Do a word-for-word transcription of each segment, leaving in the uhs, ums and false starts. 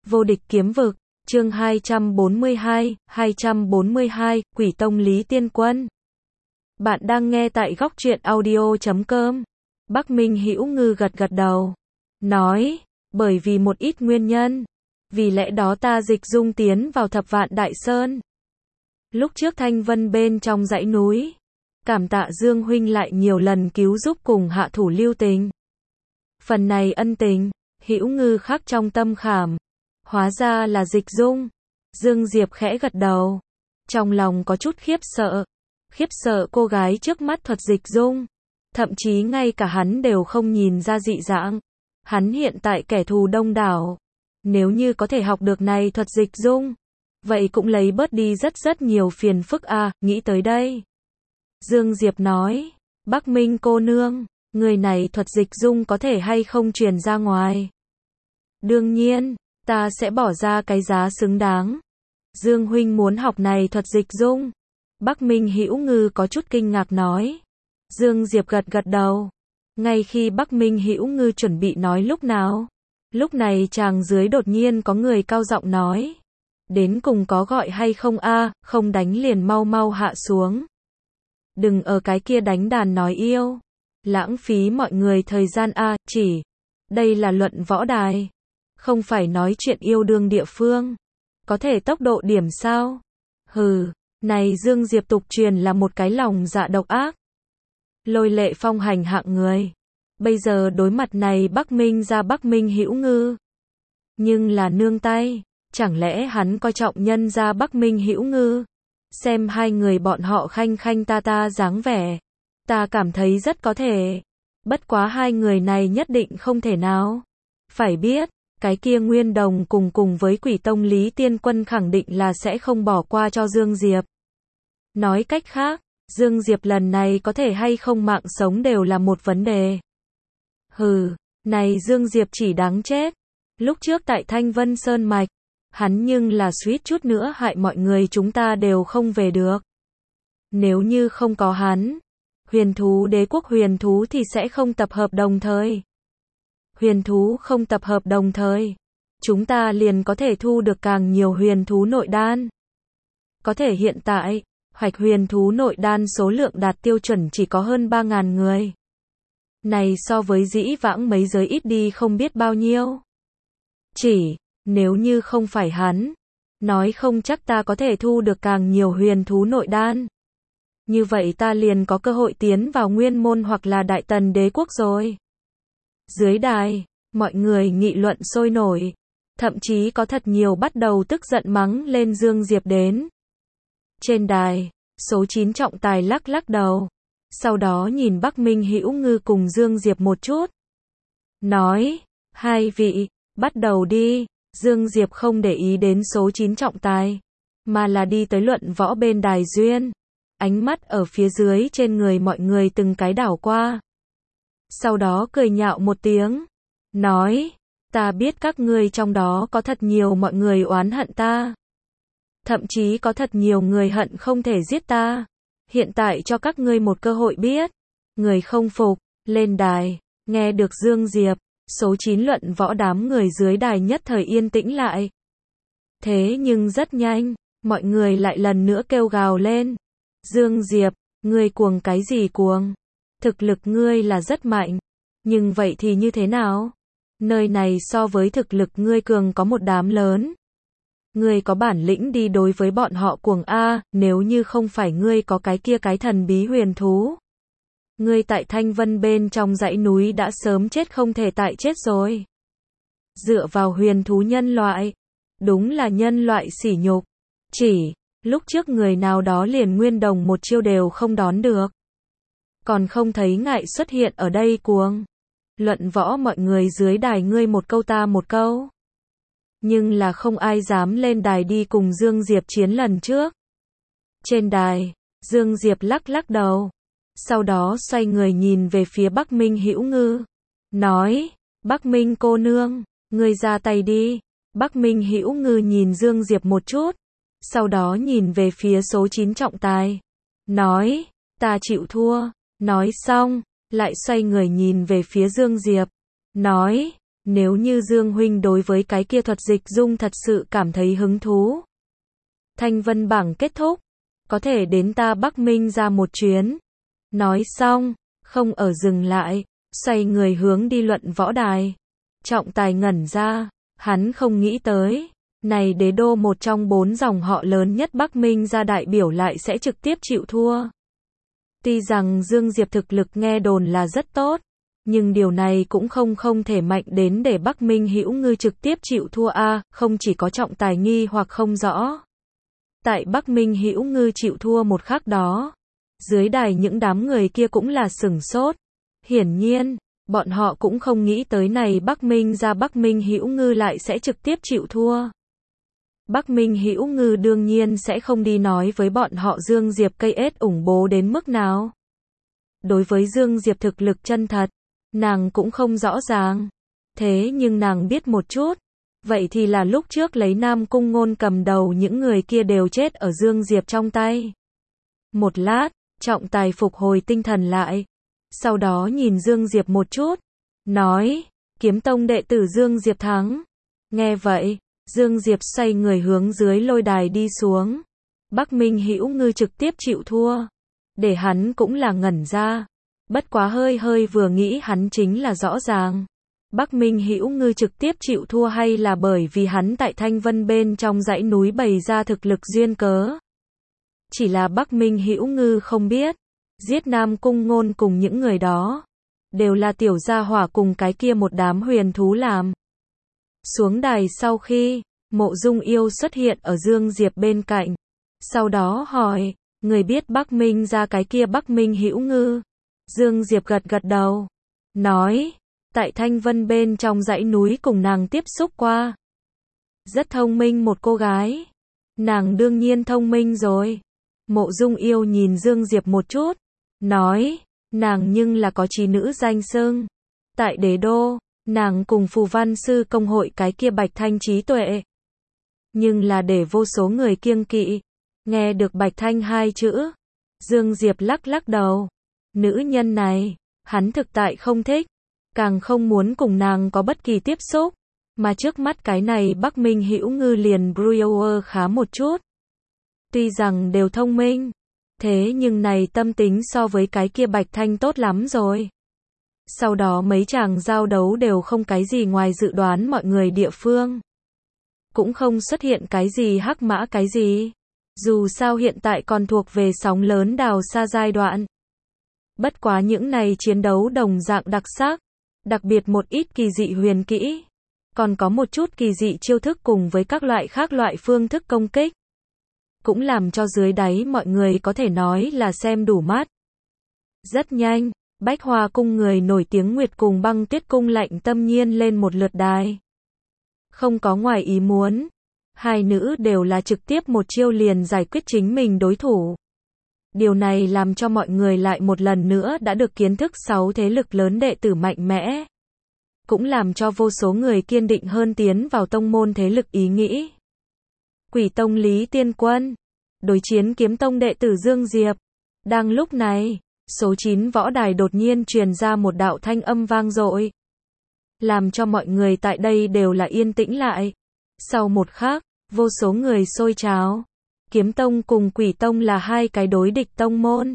Vô địch kiếm vực, chương hai trăm bốn mươi hai, hai trăm bốn mươi hai, Quỷ Tông Lý Tiên Quân. Bạn đang nghe tại góc truyện audio chấm com. Bắc Minh Hữu Ngư gật gật đầu, nói, bởi vì một ít nguyên nhân, vì lẽ đó ta dịch dung tiến vào Thập Vạn Đại Sơn. Lúc trước Thanh Vân bên trong dãy núi, cảm tạ Dương huynh lại nhiều lần cứu giúp cùng hạ thủ lưu tình. Phần này ân tình, Hữu Ngư khắc trong tâm khảm. Hóa ra là dịch dung. Dương Diệp khẽ gật đầu, trong lòng có chút khiếp sợ. Khiếp sợ cô gái trước mắt thuật dịch dung. Thậm chí ngay cả hắn đều không nhìn ra dị dạng. Hắn hiện tại kẻ thù đông đảo. Nếu như có thể học được này thuật dịch dung, vậy cũng lấy bớt đi rất rất nhiều phiền phức à, nghĩ tới đây. Dương Diệp nói, Bắc Minh cô nương, người này thuật dịch dung có thể hay không truyền ra ngoài? Đương nhiên, ta sẽ bỏ ra cái giá xứng đáng. Dương huynh muốn học này thuật dịch dung? Bắc Minh Hữu Ngư có chút kinh ngạc nói. Dương Diệp gật gật đầu. Ngay khi Bắc Minh Hữu Ngư chuẩn bị nói lúc nào, lúc này chàng dưới đột nhiên có người cao giọng nói. Đến cùng có gọi hay không a, không đánh liền mau mau hạ xuống. Đừng ở cái kia đánh đàn nói yêu. Lãng phí mọi người thời gian a, chỉ. Đây là luận võ đài. Không phải nói chuyện yêu đương địa phương. Có thể tốc độ điểm sao? Hừ, này Dương Diệp tục truyền là một cái lòng dạ độc ác. Lôi lệ phong hành hạng người. Bây giờ đối mặt này Bắc Minh ra Bắc Minh Hữu Ngư. Nhưng là nương tay. Chẳng lẽ hắn coi trọng nhân ra Bắc Minh Hữu Ngư? Xem hai người bọn họ khanh khanh ta ta dáng vẻ. Ta cảm thấy rất có thể. Bất quá hai người này nhất định không thể nào. Phải biết, cái kia Nguyên Đồng cùng cùng với Quỷ Tông Lý Tiên Quân khẳng định là sẽ không bỏ qua cho Dương Diệp. Nói cách khác, Dương Diệp lần này có thể hay không mạng sống đều là một vấn đề. Hừ, này Dương Diệp chỉ đáng chết. Lúc trước tại Thanh Vân Sơn Mạch, hắn nhưng là suýt chút nữa hại mọi người chúng ta đều không về được. Nếu như không có hắn, huyền thú đế quốc huyền thú thì sẽ không tập hợp đồng thời. Huyền thú không tập hợp đồng thời, chúng ta liền có thể thu được càng nhiều huyền thú nội đan. Có thể hiện tại, hoạch huyền thú nội đan số lượng đạt tiêu chuẩn chỉ có hơn ba ngàn người. Này so với dĩ vãng mấy giới ít đi không biết bao nhiêu. Chỉ, nếu như không phải hắn, nói không chắc ta có thể thu được càng nhiều huyền thú nội đan. Như vậy ta liền có cơ hội tiến vào Nguyên Môn hoặc là Đại Tần đế quốc rồi. Dưới đài, mọi người nghị luận sôi nổi. Thậm chí có thật nhiều bắt đầu tức giận mắng lên Dương Diệp đến. Trên đài, số chín trọng tài lắc lắc đầu. Sau đó nhìn Bắc Minh Hữu Ngư cùng Dương Diệp một chút. Nói, hai vị, bắt đầu đi. Dương Diệp không để ý đến số chín trọng tài, mà là đi tới luận võ bên đài duyên. Ánh mắt ở phía dưới trên người mọi người từng cái đảo qua. Sau đó cười nhạo một tiếng. Nói, ta biết các ngươi trong đó có thật nhiều mọi người oán hận ta. Thậm chí có thật nhiều người hận không thể giết ta. Hiện tại cho các ngươi một cơ hội biết. Người không phục, lên đài, nghe được Dương Diệp. Số chín luận võ đám người dưới đài nhất thời yên tĩnh lại. Thế nhưng rất nhanh, mọi người lại lần nữa kêu gào lên. Dương Diệp, ngươi cuồng cái gì cuồng? Thực lực ngươi là rất mạnh. Nhưng vậy thì như thế nào? Nơi này so với thực lực ngươi cường có một đám lớn. Ngươi có bản lĩnh đi đối với bọn họ cuồng a, nếu như không phải ngươi có cái kia cái thần bí huyền thú. Ngươi tại Thanh Vân bên trong dãy núi đã sớm chết không thể tại chết rồi. Dựa vào huyền thú nhân loại. Đúng là nhân loại sỉ nhục. Chỉ, lúc trước người nào đó liền Nguyên Đồng một chiêu đều không đón được. Còn không thấy ngại xuất hiện ở đây cuồng. Luận võ mọi người dưới đài ngươi một câu ta một câu. Nhưng là không ai dám lên đài đi cùng Dương Diệp chiến lần trước. Trên đài, Dương Diệp lắc lắc đầu. Sau đó xoay người nhìn về phía Bắc Minh Hữu Ngư. Nói, Bắc Minh cô nương, ngươi ra tay đi. Bắc Minh Hữu Ngư nhìn Dương Diệp một chút. Sau đó nhìn về phía số chín trọng tài. Nói, ta chịu thua. Nói xong, lại xoay người nhìn về phía Dương Diệp. Nói, Nếu như Dương huynh đối với cái kia thuật dịch dung thật sự cảm thấy hứng thú. Thanh vân bảng kết thúc, có thể đến ta Bắc Minh ra một chuyến. Nói xong, không ở dừng lại, xoay người hướng đi luận võ đài. Trọng Tài ngẩn ra, hắn không nghĩ tới, này đế đô một trong bốn dòng họ lớn nhất Bắc Minh ra đại biểu lại sẽ trực tiếp chịu thua. Tuy rằng Dương Diệp thực lực nghe đồn là rất tốt, nhưng điều này cũng không không thể mạnh đến để Bắc Minh Hữu Ngư trực tiếp chịu thua a, không chỉ có Trọng Tài nghi hoặc không rõ. Tại Bắc Minh Hữu Ngư chịu thua một khắc đó, dưới đài những đám người kia cũng là sửng sốt. Hiển nhiên, bọn họ cũng không nghĩ tới này Bắc Minh ra Bắc Minh Hữu Ngư lại sẽ trực tiếp chịu thua. Bắc Minh Hữu Ngư đương nhiên sẽ không đi nói với bọn họ Dương Diệp cây ết ủng bố đến mức nào. Đối với Dương Diệp thực lực chân thật, nàng cũng không rõ ràng. Thế nhưng nàng biết một chút. Vậy thì là lúc trước lấy Nam Cung Ngôn cầm đầu những người kia đều chết ở Dương Diệp trong tay. Một lát, Trọng Tài phục hồi tinh thần lại. Sau đó nhìn Dương Diệp một chút. Nói, Kiếm Tông đệ tử Dương Diệp thắng. Nghe vậy, Dương Diệp xoay người hướng dưới lôi đài đi xuống. Bắc Minh Hữu Ngư trực tiếp chịu thua. Để hắn cũng là ngẩn ra. Bất quá hơi hơi vừa nghĩ hắn chính là rõ ràng. Bắc Minh Hữu Ngư trực tiếp chịu thua hay là bởi vì hắn tại Thanh Vân bên trong dãy núi bày ra thực lực duyên cớ. Chỉ là Bắc Minh Hữu Ngư không biết, giết Nam Cung Ngôn cùng những người đó, đều là tiểu gia hỏa cùng cái kia một đám huyền thú làm. Xuống đài sau khi, Mộ Dung Yêu xuất hiện ở Dương Diệp bên cạnh. Sau đó hỏi, người biết Bắc Minh ra cái kia Bắc Minh Hữu Ngư? Dương Diệp gật gật đầu, nói, tại Thanh Vân bên trong dãy núi cùng nàng tiếp xúc qua. Rất thông minh một cô gái. Nàng đương nhiên thông minh rồi. Mộ Dung Yêu nhìn Dương Diệp một chút, nói, nàng nhưng là có trí nữ danh xưng. Tại đế đô, nàng cùng Phù Văn Sư công hội cái kia Bạch Thanh trí tuệ. Nhưng là để vô số người kiêng kỵ. Nghe được Bạch Thanh hai chữ, Dương Diệp lắc lắc đầu. Nữ nhân này, hắn thực tại không thích, càng không muốn cùng nàng có bất kỳ tiếp xúc. Mà trước mắt cái này Bắc Minh Hữu Ngư liền Brewer khá một chút. Tuy rằng đều thông minh, thế nhưng này tâm tính so với cái kia Bạch Thanh tốt lắm rồi. Sau đó mấy chàng giao đấu đều không cái gì ngoài dự đoán mọi người địa phương. Cũng không xuất hiện cái gì hắc mã cái gì. Dù sao hiện tại còn thuộc về sóng lớn đào xa giai đoạn. Bất quá những này chiến đấu đồng dạng đặc sắc, đặc biệt một ít kỳ dị huyền kỹ, còn có một chút kỳ dị chiêu thức cùng với các loại khác loại phương thức công kích. Cũng làm cho dưới đáy mọi người có thể nói là xem đủ mắt. Rất nhanh, Bách Hoa cung người nổi tiếng Nguyệt cùng Băng Tuyết cung Lạnh Tâm Nhiên lên một lượt đài. Không có ngoài ý muốn, hai nữ đều là trực tiếp một chiêu liền giải quyết chính mình đối thủ. Điều này làm cho mọi người lại một lần nữa đã được kiến thức sáu thế lực lớn đệ tử mạnh mẽ. Cũng làm cho vô số người kiên định hơn tiến vào tông môn thế lực ý nghĩ. Quỷ Tông Lý Tiên Quân đối chiến Kiếm Tông đệ tử Dương Diệp. Đang lúc này, số chín võ đài đột nhiên truyền ra một đạo thanh âm vang dội, làm cho mọi người tại đây đều là yên tĩnh lại. Sau một khắc, vô số người xôi trào. Kiếm Tông cùng Quỷ Tông là hai cái đối địch tông môn.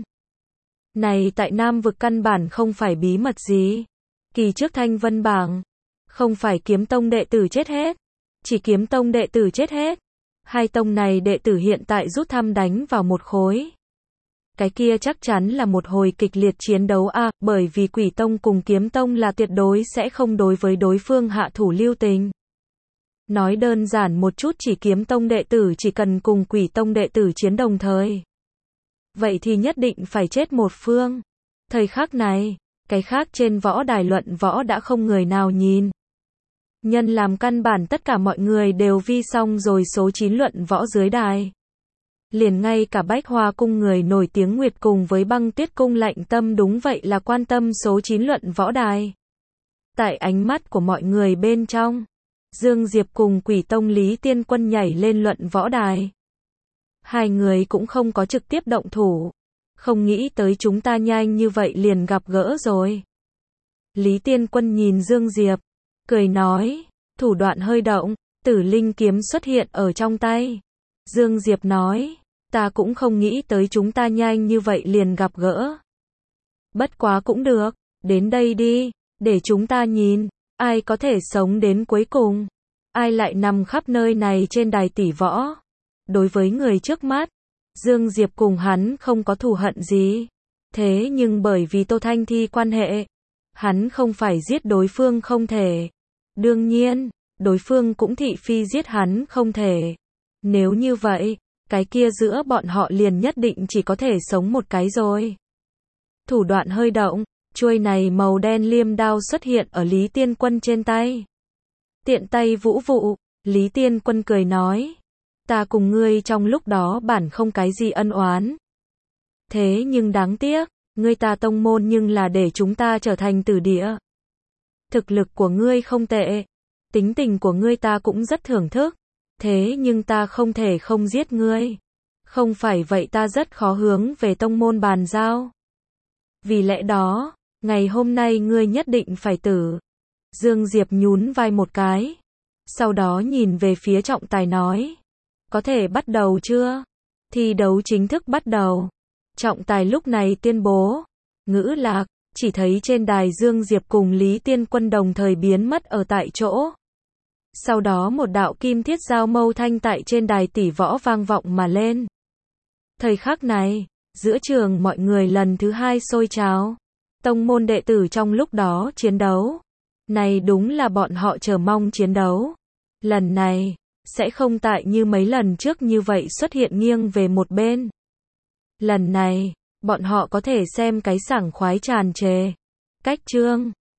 Này tại Nam vực căn bản không phải bí mật gì. Kỳ trước Thanh Vân bảng, không phải Kiếm Tông đệ tử chết hết, chỉ Kiếm Tông đệ tử chết hết. Hai tông này đệ tử hiện tại rút thăm đánh vào một khối. Cái kia chắc chắn là một hồi kịch liệt chiến đấu a, à, bởi vì Quỷ Tông cùng Kiếm Tông là tuyệt đối sẽ không đối với đối phương hạ thủ lưu tình. Nói đơn giản một chút, chỉ Kiếm Tông đệ tử chỉ cần cùng Quỷ Tông đệ tử chiến đồng thời, vậy thì nhất định phải chết một phương. Thời khắc này, cái khác trên võ đài luận võ đã không người nào nhìn. Nhân làm căn bản tất cả mọi người đều vi xong rồi số chín luận võ dưới đài. Liền ngay cả Bách Hoa cung người nổi tiếng Nguyệt cùng với Băng Tuyết cung Lạnh Tâm đúng vậy là quan tâm số chín luận võ đài. Tại ánh mắt của mọi người bên trong, Dương Diệp cùng Quỷ Tông Lý Tiên Quân nhảy lên luận võ đài. Hai người cũng không có trực tiếp động thủ. Không nghĩ tới chúng ta nhanh như vậy liền gặp gỡ rồi. Lý Tiên Quân nhìn Dương Diệp, cười nói, thủ đoạn hơi động, Tử Linh kiếm xuất hiện ở trong tay. Dương Diệp nói, ta cũng không nghĩ tới chúng ta nhanh như vậy liền gặp gỡ. Bất quá cũng được, đến đây đi, để chúng ta nhìn, ai có thể sống đến cuối cùng, ai lại nằm khắp nơi này trên đài tỷ võ. Đối với người trước mắt, Dương Diệp cùng hắn không có thù hận gì. Thế nhưng bởi vì Tô Thanh Thi quan hệ, hắn không phải giết đối phương không thể. Đương nhiên, đối phương cũng thị phi giết hắn không thể. Nếu như vậy, cái kia giữa bọn họ liền nhất định chỉ có thể sống một cái rồi. Thủ đoạn hơi động, chuôi này màu đen liêm đao xuất hiện ở Lý Tiên Quân trên tay. Tiện tay vũ vụ, Lý Tiên Quân cười nói, ta cùng ngươi trong lúc đó bản không cái gì ân oán. Thế nhưng đáng tiếc, ngươi ta tông môn nhưng là để chúng ta trở thành tử địa. Thực lực của ngươi không tệ, tính tình của ngươi ta cũng rất thưởng thức, thế nhưng ta không thể không giết ngươi. Không phải vậy ta rất khó hướng về tông môn bàn giao. Vì lẽ đó, ngày hôm nay ngươi nhất định phải tử. Dương Diệp nhún vai một cái, sau đó nhìn về phía trọng tài nói, có thể bắt đầu chưa? Thi đấu chính thức bắt đầu. Trọng tài lúc này tuyên bố, ngữ lạc, chỉ thấy trên đài Dương Diệp cùng Lý Tiên Quân đồng thời biến mất ở tại chỗ. Sau đó một đạo kim thiết giao mâu thanh tại trên đài tỷ võ vang vọng mà lên. Thời khắc này, giữa trường mọi người lần thứ hai sôi trào. Tông môn đệ tử trong lúc đó chiến đấu. Này đúng là bọn họ chờ mong chiến đấu. Lần này, sẽ không tại như mấy lần trước như vậy xuất hiện nghiêng về một bên. Lần này, bọn họ có thể xem cái sảng khoái tràn trề. Cách chương